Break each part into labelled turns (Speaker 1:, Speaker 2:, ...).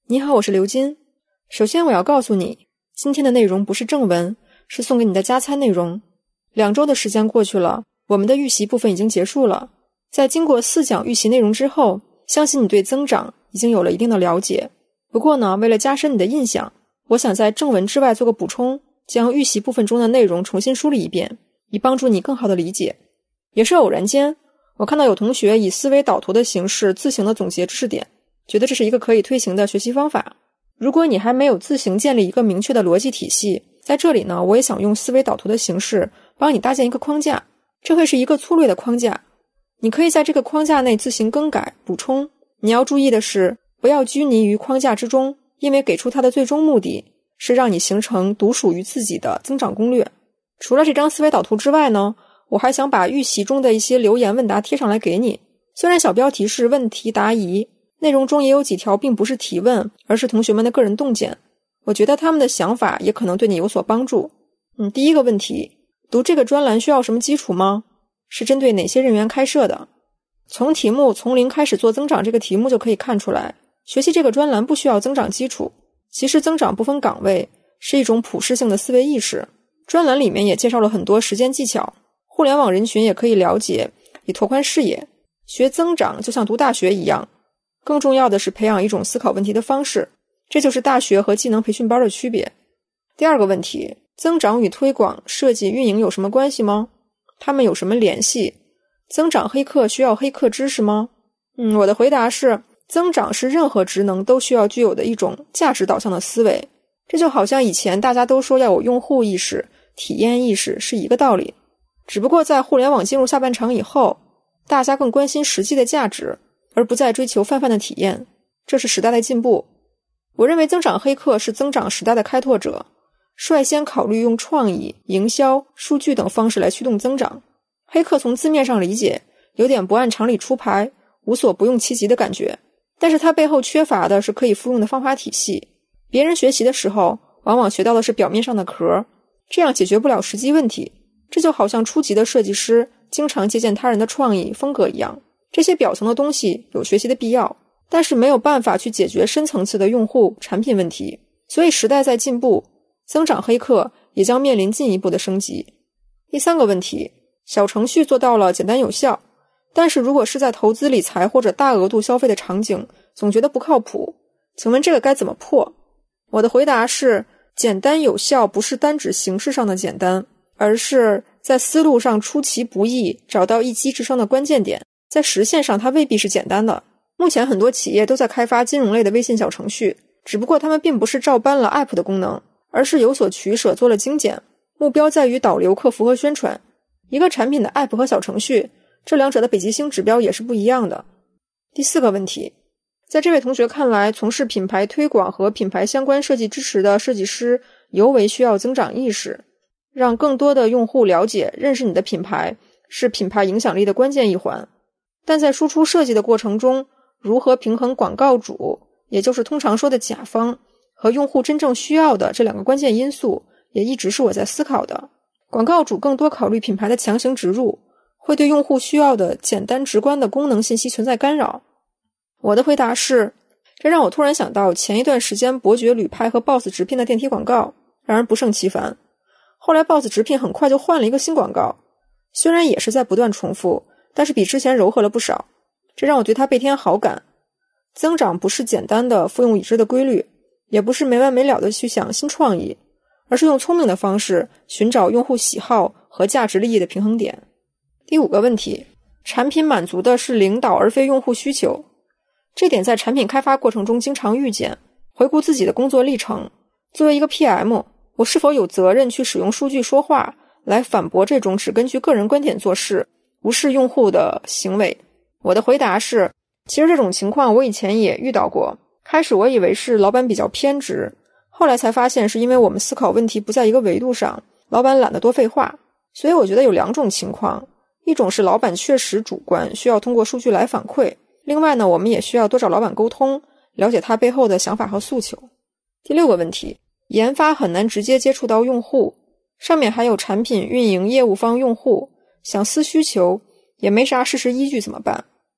Speaker 1: 你好，我是刘金。首先我要告诉你，今天的内容不是正文，是送给你的加餐内容。2周的时间过去了，我们的预习部分已经结束了。在经过4讲预习内容之后，相信你对增长已经有了一定的了解。不过呢，为了加深你的印象，我想在正文之外做个补充，将预习部分中的内容重新梳理一遍，以帮助你更好的理解。也是偶然间，我看到有同学以思维导图的形式自行的总结知识点，觉得这是一个可以推行的学习方法。如果你还没有自行建立一个明确的逻辑体系，在这里呢，我也想用思维导图的形式帮你搭建一个框架。这会是一个粗略的框架，你可以在这个框架内自行更改补充。你要注意的是，不要拘泥于框架之中，因为给出它的最终目的是让你形成独属于自己的增长攻略。除了这张思维导图之外呢，我还想把预习中的一些留言问答贴上来给你。虽然小标题是问题答疑，内容中也有几条并不是提问，而是同学们的个人洞见，我觉得他们的想法也可能对你有所帮助。第一个问题，读这个专栏需要什么基础吗？是针对哪些人员开设的？从题目从零开始做增长这个题目就可以看出来，学习这个专栏不需要增长基础。其实增长不分岗位是一种普适性的思维意识。专栏里面也介绍了很多实践技巧，互联网人群也可以了解，以拓宽视野。学增长就像读大学一样，更重要的是培养一种思考问题的方式，这就是大学和技能培训班的区别。第二个问题，增长与推广、设计、运营有什么关系吗？他们有什么联系？增长黑客需要黑客知识吗？我的回答是，增长是任何职能都需要具有的一种价值导向的思维。这就好像以前大家都说要有用户意识、体验意识是一个道理。只不过在互联网进入下半场以后，大家更关心实际的价值，而不再追求泛泛的体验，这是时代的进步。我认为增长黑客是增长时代的开拓者，率先考虑用创意、营销、数据等方式来驱动增长。黑客从字面上理解，有点不按常理出牌，无所不用其极的感觉，但是它背后缺乏的是可以复用的方法体系。别人学习的时候，往往学到的是表面上的壳，这样解决不了实际问题。这就好像初级的设计师经常借鉴他人的创意风格一样，这些表层的东西有学习的必要，但是没有办法去解决深层次的用户产品问题。所以时代在进步，增长黑客也将面临进一步的升级。第三个问题，小程序做到了简单有效，但是如果是在投资理财或者大额度消费的场景，总觉得不靠谱。请问这个该怎么破？我的回答是，简单有效不是单指形式上的简单，而是在思路上出其不意，找到一击制胜的关键点。在实现上它未必是简单的。目前很多企业都在开发金融类的微信小程序，只不过他们并不是照搬了 App 的功能，而是有所取舍，做了精简，目标在于导流、客服和宣传。一个产品的 App 和小程序，这两者的北极星指标也是不一样的。第四个问题，在这位同学看来，从事品牌推广和品牌相关设计支持的设计师尤为需要增长意识，让更多的用户了解、认识你的品牌是品牌影响力的关键一环。但在输出设计的过程中，如何平衡广告主，也就是通常说的甲方，和用户真正需要的这两个关键因素，也一直是我在思考的。广告主更多考虑品牌的强行植入，会对用户需要的简单直观的功能信息存在干扰。我的回答是，这让我突然想到前一段时间伯爵旅拍和 BOSS 直聘的电梯广告，让人不胜其烦。后来 BOSS 直聘很快就换了一个新广告，虽然也是在不断重复，但是比之前柔和了不少，这让我对它倍添好感。增长不是简单的复用已知的规律，也不是没完没了的去想新创意，而是用聪明的方式寻找用户喜好和价值利益的平衡点。第五个问题，产品满足的是领导而非用户需求。这点在产品开发过程中经常遇见。回顾自己的工作历程，作为一个 PM， 我是否有责任去使用数据说话，来反驳这种只根据个人观点做事，无视用户的行为？我的回答是，其实这种情况我以前也遇到过。开始我以为是老板比较偏执，后来才发现是因为我们思考问题不在一个维度上，老板懒得多废话。所以我觉得有两种情况，一种是老板确实主观，需要通过数据来反馈，另外呢，我们也需要多找老板沟通，了解他背后的想法和诉求。第六个问题，研发很难直接接触到用户，上面还有产品运营业务方用户，想思需求也没啥事实依据怎么办？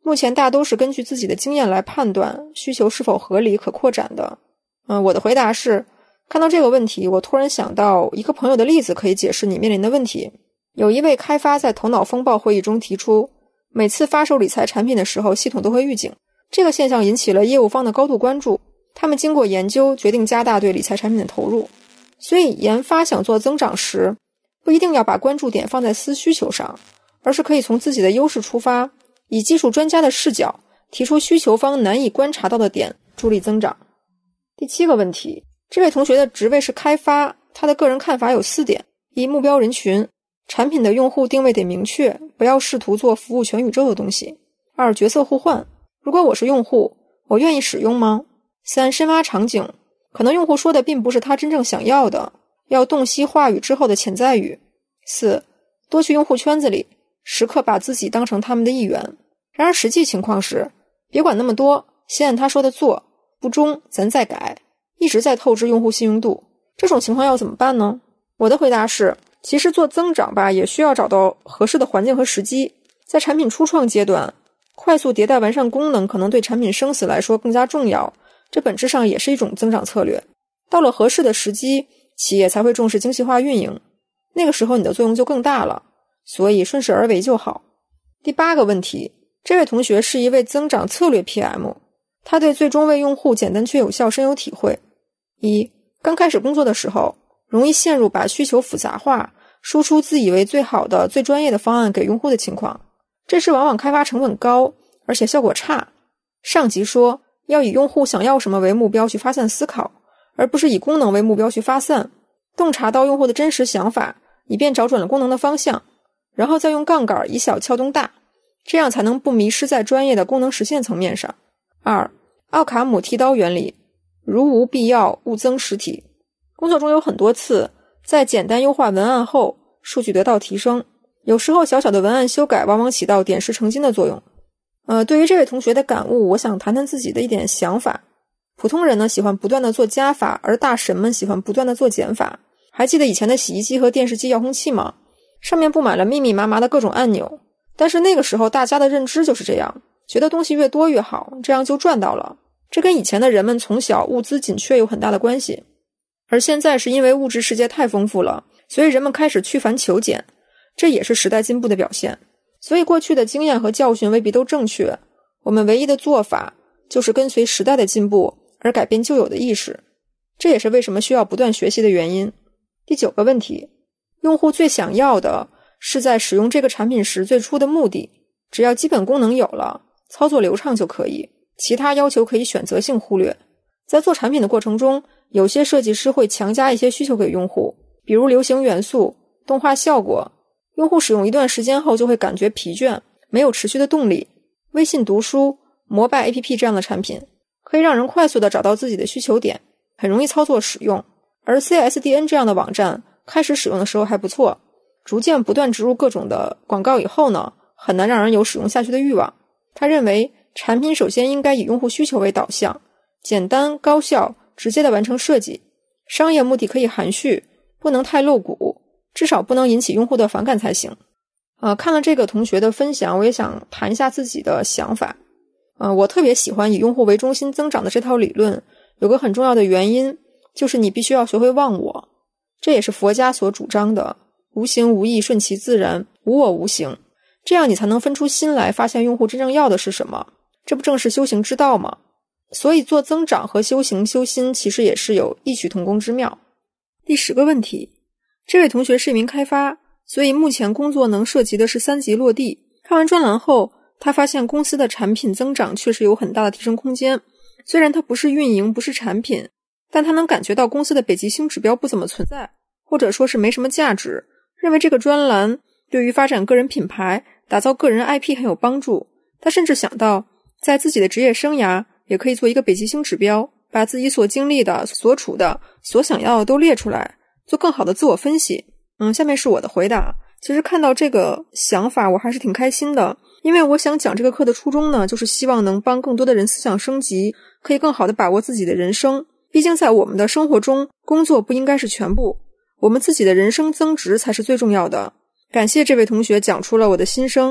Speaker 1: 目前大都是根据自己的经验来判断需求是否合理可扩展的。我的回答是，看到这个问题，我突然想到一个朋友的例子可以解释你面临的问题。有一位开发在头脑风暴会议中提出，每次发售理财产品的时候，系统都会预警。这个现象引起了业务方的高度关注，他们经过研究决定加大对理财产品的投入。所以研发想做增长时，不一定要把关注点放在私需求上，而是可以从自己的优势出发，以技术专家的视角提出需求方难以观察到的点，助力增长。第7个问题，这位同学的职位是开发，他的个人看法有4点：一、目标人群，产品的用户定位得明确，不要试图做服务全宇宙的东西。2、角色互换，如果我是用户，我愿意使用吗？3、深挖场景，可能用户说的并不是他真正想要的，要洞悉话语之后的潜在语。4、多去用户圈子里，时刻把自己当成他们的一员。然而实际情况是，别管那么多，先按他说的做，不中咱再改，一直在透支用户信用度。这种情况要怎么办呢？我的回答是，其实做增长吧，也需要找到合适的环境和时机。在产品初创阶段，快速迭代完善功能可能对产品生死来说更加重要，这本质上也是一种增长策略。到了合适的时机，企业才会重视精细化运营，那个时候你的作用就更大了，所以顺势而为就好。第8个问题，这位同学是一位增长策略 PM， 他对最终为用户简单却有效深有体会。一、刚开始工作的时候，容易陷入把需求复杂化，输出自以为最好的最专业的方案给用户的情况，这时往往开发成本高，而且效果差。上集说要以用户想要什么为目标去发散思考，而不是以功能为目标去发散，洞察到用户的真实想法，以便找准了功能的方向，然后再用杠杆以小撬动大，这样才能不迷失在专业的功能实现层面上。2、奥卡姆剃刀原理，如无必要勿增实体。工作中有很多次，在简单优化文案后，数据得到提升，有时候小小的文案修改往往起到点石成金的作用。对于这位同学的感悟，我想谈谈自己的一点想法。普通人呢喜欢不断的做加法，而大神们喜欢不断的做减法。还记得以前的洗衣机和电视机遥控器吗？上面布满了密密麻麻的各种按钮，但是那个时候大家的认知就是这样，觉得东西越多越好，这样就赚到了。这跟以前的人们从小物资紧缺有很大的关系。而现在是因为物质世界太丰富了，所以人们开始趋繁求简，这也是时代进步的表现。所以过去的经验和教训未必都正确，我们唯一的做法就是跟随时代的进步而改变旧有的意识，这也是为什么需要不断学习的原因。第9个问题，用户最想要的是在使用这个产品时最初的目的，只要基本功能有了，操作流畅就可以，其他要求可以选择性忽略。在做产品的过程中，有些设计师会强加一些需求给用户，比如流行元素、动画效果，用户使用一段时间后就会感觉疲倦，没有持续的动力。微信读书、摩拜 APP 这样的产品可以让人快速地找到自己的需求点，很容易操作使用。而 CSDN 这样的网站开始使用的时候还不错，逐渐不断植入各种的广告以后呢，很难让人有使用下去的欲望。他认为产品首先应该以用户需求为导向，简单高效直接的完成设计，商业目的可以含蓄，不能太露骨，至少不能引起用户的反感才行。看了这个同学的分享，我也想谈一下自己的想法。我特别喜欢以用户为中心增长的这套理论，有个很重要的原因，就是你必须要学会忘我。这也是佛家所主张的无形无义，顺其自然，无我无形，这样你才能分出心来，发现用户真正要的是什么，这不正是修行之道吗？所以做增长和修行修心其实也是有异曲同工之妙。第10个问题，这位同学是一名开发，所以目前工作能涉及的是3级落地。看完专栏后，他发现公司的产品增长确实有很大的提升空间，虽然它不是运营，不是产品，但他能感觉到公司的北极星指标不怎么存在，或者说是没什么价值，认为这个专栏对于发展个人品牌、打造个人 IP 很有帮助。他甚至想到在自己的职业生涯也可以做一个北极星指标，把自己所经历的、所处的、所想要的都列出来，做更好的自我分析。下面是我的回答。其实看到这个想法我还是挺开心的，因为我想讲这个课的初衷呢，就是希望能帮更多的人思想升级，可以更好的把握自己的人生。毕竟在我们的生活中，工作不应该是全部，我们自己的人生增值才是最重要的。感谢这位同学讲出了我的心声，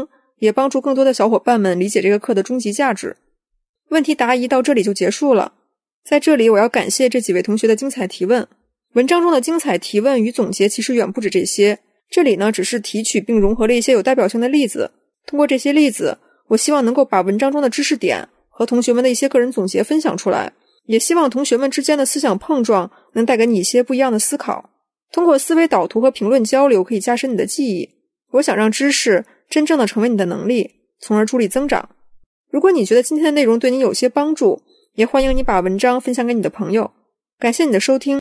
Speaker 1: 也帮助更多的小伙伴们理解这个课的终极价值。问题答疑到这里就结束了。在这里我要感谢这几位同学的精彩提问。文章中的精彩提问与总结其实远不止这些，这里呢只是提取并融合了一些有代表性的例子。通过这些例子，我希望能够把文章中的知识点和同学们的一些个人总结分享出来，也希望同学们之间的思想碰撞能带给你一些不一样的思考。通过思维导图和评论交流可以加深你的记忆。我想让知识真正的成为你的能力，从而助力增长。如果你觉得今天的内容对你有些帮助，也欢迎你把文章分享给你的朋友。感谢你的收听。